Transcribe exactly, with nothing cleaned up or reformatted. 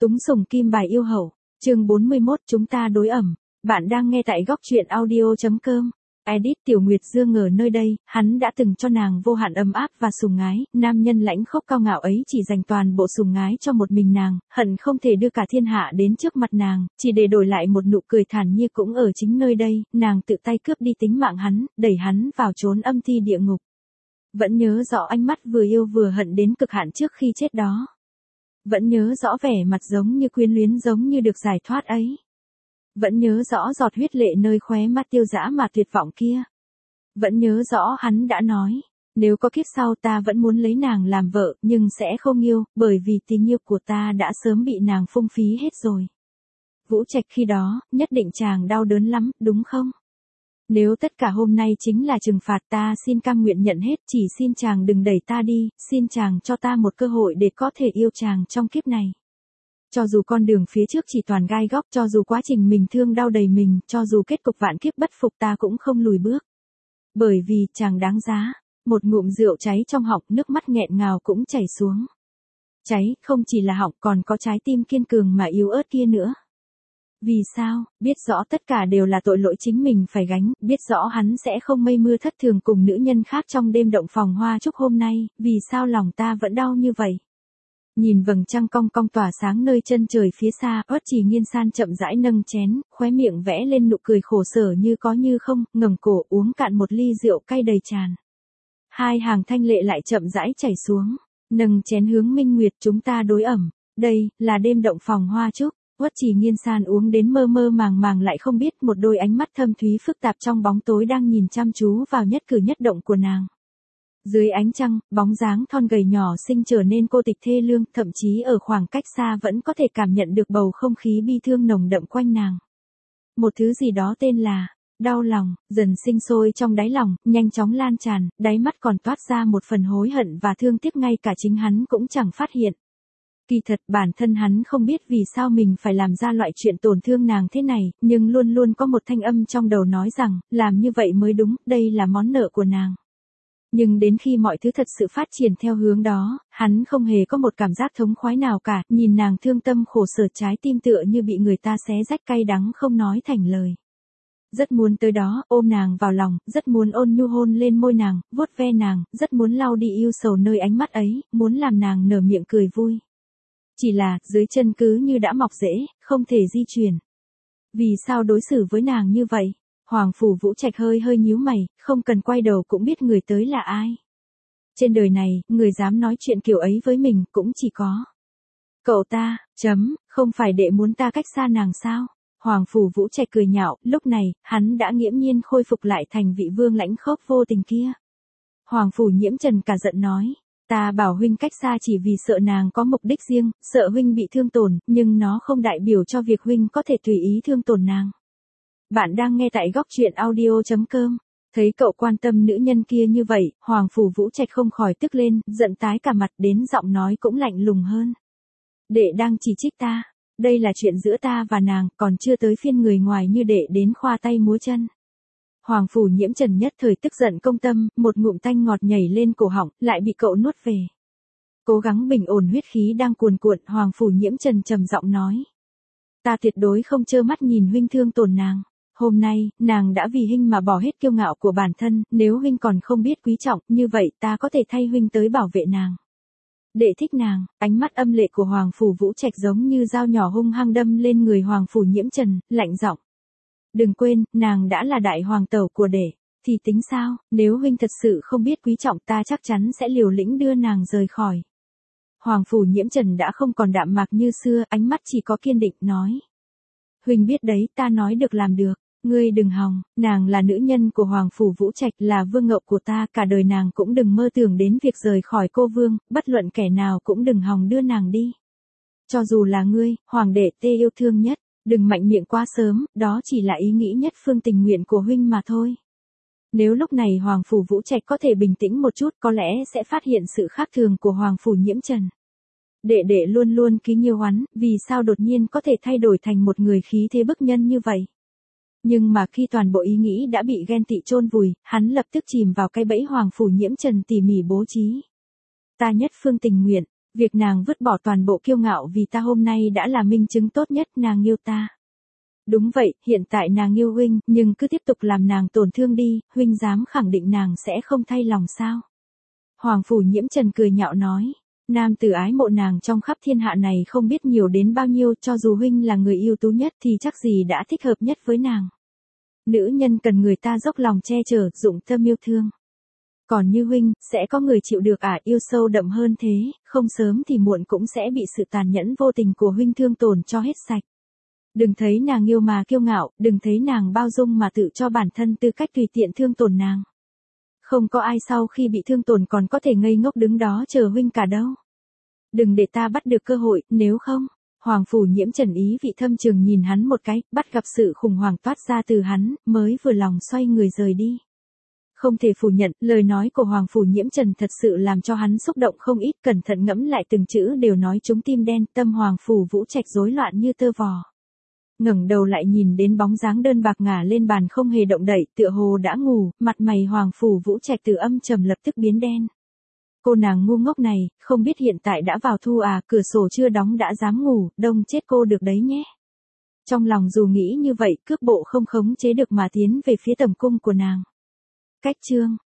Túng sủng kim bài yêu hậu, chương bốn mươi mốt chúng ta đối ẩm. Bạn đang nghe tại góc truyện audio chấm com. Edit Tiểu Nguyệt Dương ở nơi đây, hắn đã từng cho nàng vô hạn ấm áp và sủng ái, nam nhân lãnh khốc cao ngạo ấy chỉ dành toàn bộ sủng ái cho một mình nàng, hận không thể đưa cả thiên hạ đến trước mặt nàng, chỉ để đổi lại một nụ cười thản nhiên cũng ở chính nơi đây, nàng tự tay cướp đi tính mạng hắn, đẩy hắn vào chốn âm ti địa ngục. Vẫn nhớ rõ ánh mắt vừa yêu vừa hận đến cực hạn trước khi chết đó. Vẫn nhớ rõ vẻ mặt giống như quyến luyến giống như được giải thoát ấy. Vẫn nhớ rõ giọt huyết lệ nơi khóe mắt tiêu dã mà tuyệt vọng kia. Vẫn nhớ rõ hắn đã nói, nếu có kiếp sau ta vẫn muốn lấy nàng làm vợ, nhưng sẽ không yêu, bởi vì tình yêu của ta đã sớm bị nàng phung phí hết rồi. Vũ Trạch khi đó, nhất định chàng đau đớn lắm, đúng không? Nếu tất cả hôm nay chính là trừng phạt ta xin cam nguyện nhận hết, chỉ xin chàng đừng đẩy ta đi, xin chàng cho ta một cơ hội để có thể yêu chàng trong kiếp này. Cho dù con đường phía trước chỉ toàn gai góc, cho dù quá trình mình thương đau đầy mình, cho dù kết cục vạn kiếp bất phục ta cũng không lùi bước. Bởi vì chàng đáng giá. Một ngụm rượu cháy trong họng, nước mắt nghẹn ngào cũng chảy xuống. Cháy, không chỉ là họng còn có trái tim kiên cường mà yếu ớt kia nữa. Vì sao, biết rõ tất cả đều là tội lỗi chính mình phải gánh, biết rõ hắn sẽ không mây mưa thất thường cùng nữ nhân khác trong đêm động phòng hoa chúc hôm nay, vì sao lòng ta vẫn đau như vậy? Nhìn vầng trăng cong cong tỏa sáng nơi chân trời phía xa, Uất Trì Nghiên San chậm rãi nâng chén, khóe miệng vẽ lên nụ cười khổ sở như có như không, ngẩng cổ uống cạn một ly rượu cay đầy tràn. Hai hàng thanh lệ lại chậm rãi chảy xuống, nâng chén hướng Minh Nguyệt chúng ta đối ẩm, đây, là đêm động phòng hoa chúc. Uất Trì Nghiên San uống đến mơ mơ màng màng lại không biết một đôi ánh mắt thâm thúy phức tạp trong bóng tối đang nhìn chăm chú vào nhất cử nhất động của nàng. Dưới ánh trăng, bóng dáng thon gầy nhỏ xinh trở nên cô tịch thê lương, thậm chí ở khoảng cách xa vẫn có thể cảm nhận được bầu không khí bi thương nồng đậm quanh nàng. Một thứ gì đó tên là đau lòng, dần sinh sôi trong đáy lòng, nhanh chóng lan tràn, đáy mắt còn toát ra một phần hối hận và thương tiếc ngay cả chính hắn cũng chẳng phát hiện. Kỳ thật bản thân hắn không biết vì sao mình phải làm ra loại chuyện tổn thương nàng thế này, nhưng luôn luôn có một thanh âm trong đầu nói rằng, làm như vậy mới đúng, đây là món nợ của nàng. Nhưng đến khi mọi thứ thật sự phát triển theo hướng đó, hắn không hề có một cảm giác thống khoái nào cả, nhìn nàng thương tâm khổ sở trái tim tựa như bị người ta xé rách cay đắng không nói thành lời. Rất muốn tới đó, ôm nàng vào lòng, rất muốn ôn nhu hôn lên môi nàng, vuốt ve nàng, rất muốn lau đi yêu sầu nơi ánh mắt ấy, muốn làm nàng nở miệng cười vui. Chỉ là, dưới chân cứ như đã mọc rễ, không thể di chuyển. Vì sao đối xử với nàng như vậy? Hoàng Phủ Vũ Trạch hơi hơi nhíu mày, không cần quay đầu cũng biết người tới là ai. Trên đời này, người dám nói chuyện kiểu ấy với mình cũng chỉ có cậu ta, chấm, không phải đệ muốn ta cách xa nàng sao? Hoàng Phủ Vũ Trạch cười nhạo, lúc này, hắn đã nghiễm nhiên khôi phục lại thành vị vương lãnh khốc vô tình kia. Hoàng Phủ Nhiễm Trần cả giận nói. Ta bảo huynh cách xa chỉ vì sợ nàng có mục đích riêng, sợ huynh bị thương tổn, nhưng nó không đại biểu cho việc huynh có thể tùy ý thương tổn nàng. Bạn đang nghe tại góc truyện audio chấm com. Thấy cậu quan tâm nữ nhân kia như vậy, Hoàng Phủ Vũ Trạch không khỏi tức lên, giận tái cả mặt đến giọng nói cũng lạnh lùng hơn. Đệ đang chỉ trích ta, đây là chuyện giữa ta và nàng, còn chưa tới phiên người ngoài như đệ đến khoa tay múa chân. Hoàng Phủ Nhiễm Trần nhất thời tức giận công tâm, một ngụm tanh ngọt nhảy lên cổ họng, lại bị cậu nuốt về. Cố gắng bình ổn huyết khí đang cuồn cuộn, Hoàng Phủ Nhiễm Trần trầm giọng nói. Ta tuyệt đối không trơ mắt nhìn huynh thương tổn nàng. Hôm nay, nàng đã vì huynh mà bỏ hết kiêu ngạo của bản thân, nếu huynh còn không biết quý trọng, như vậy ta có thể thay huynh tới bảo vệ nàng. Đệ thích nàng, ánh mắt âm lệ của Hoàng Phủ Vũ Trạch giống như dao nhỏ hung hăng đâm lên người Hoàng Phủ Nhiễm Trần, lạnh giọng. Đừng quên, nàng đã là đại hoàng tẩu của đệ, thì tính sao, nếu huynh thật sự không biết quý trọng ta chắc chắn sẽ liều lĩnh đưa nàng rời khỏi. Hoàng Phủ Nhiễm Trần đã không còn đạm mạc như xưa, ánh mắt chỉ có kiên định, nói. Huynh biết đấy, ta nói được làm được, ngươi đừng hòng, nàng là nữ nhân của Hoàng Phủ Vũ Trạch, là vương ngậu của ta, cả đời nàng cũng đừng mơ tưởng đến việc rời khỏi cô vương, bất luận kẻ nào cũng đừng hòng đưa nàng đi. Cho dù là ngươi, hoàng đệ tê yêu thương nhất. Đừng mạnh miệng quá sớm, đó chỉ là ý nghĩ nhất phương tình nguyện của huynh mà thôi. Nếu lúc này Hoàng Phủ Vũ Trạch có thể bình tĩnh một chút có lẽ sẽ phát hiện sự khác thường của Hoàng Phủ Nhiễm Trần. Đệ đệ luôn luôn ký nhiều oán, vì sao đột nhiên có thể thay đổi thành một người khí thế bức nhân như vậy. Nhưng mà khi toàn bộ ý nghĩ đã bị ghen tị chôn vùi, hắn lập tức chìm vào cái bẫy Hoàng Phủ Nhiễm Trần tỉ mỉ bố trí. Ta nhất phương tình nguyện. Việc nàng vứt bỏ toàn bộ kiêu ngạo vì ta hôm nay đã là minh chứng tốt nhất nàng yêu ta. Đúng vậy, hiện tại nàng yêu huynh, nhưng cứ tiếp tục làm nàng tổn thương đi, huynh dám khẳng định nàng sẽ không thay lòng sao? Hoàng Phủ Nhiễm Trần cười nhạo nói, nam tử ái mộ nàng trong khắp thiên hạ này không biết nhiều đến bao nhiêu, cho dù huynh là người ưu tú nhất thì chắc gì đã thích hợp nhất với nàng. Nữ nhân cần người ta dốc lòng che chở, dụng tâm yêu thương. Còn như huynh, sẽ có người chịu được à, yêu sâu đậm hơn thế, không sớm thì muộn cũng sẽ bị sự tàn nhẫn vô tình của huynh thương tổn cho hết sạch. Đừng thấy nàng yêu mà kiêu ngạo, đừng thấy nàng bao dung mà tự cho bản thân tư cách tùy tiện thương tổn nàng. Không có ai sau khi bị thương tổn còn có thể ngây ngốc đứng đó chờ huynh cả đâu. Đừng để ta bắt được cơ hội, nếu không. Hoàng Phủ Nhiễm Trần ý vị thâm trường nhìn hắn một cái, bắt gặp sự khủng hoảng toát ra từ hắn, mới vừa lòng xoay người rời đi. Không thể phủ nhận, lời nói của Hoàng Phủ Nhiễm Trần thật sự làm cho hắn xúc động không ít, cẩn thận ngẫm lại từng chữ đều nói trúng tim đen, tâm Hoàng Phủ Vũ Trạch rối loạn như tơ vò. Ngẩng đầu lại nhìn đến bóng dáng đơn bạc ngả lên bàn không hề động đậy, tựa hồ đã ngủ, mặt mày Hoàng Phủ Vũ Trạch từ âm trầm lập tức biến đen. Cô nàng ngu ngốc này, không biết hiện tại đã vào thu à, cửa sổ chưa đóng đã dám ngủ, đông chết cô được đấy nhé. Trong lòng dù nghĩ như vậy, cước bộ không khống chế được mà tiến về phía tầm cung của nàng. Cách chương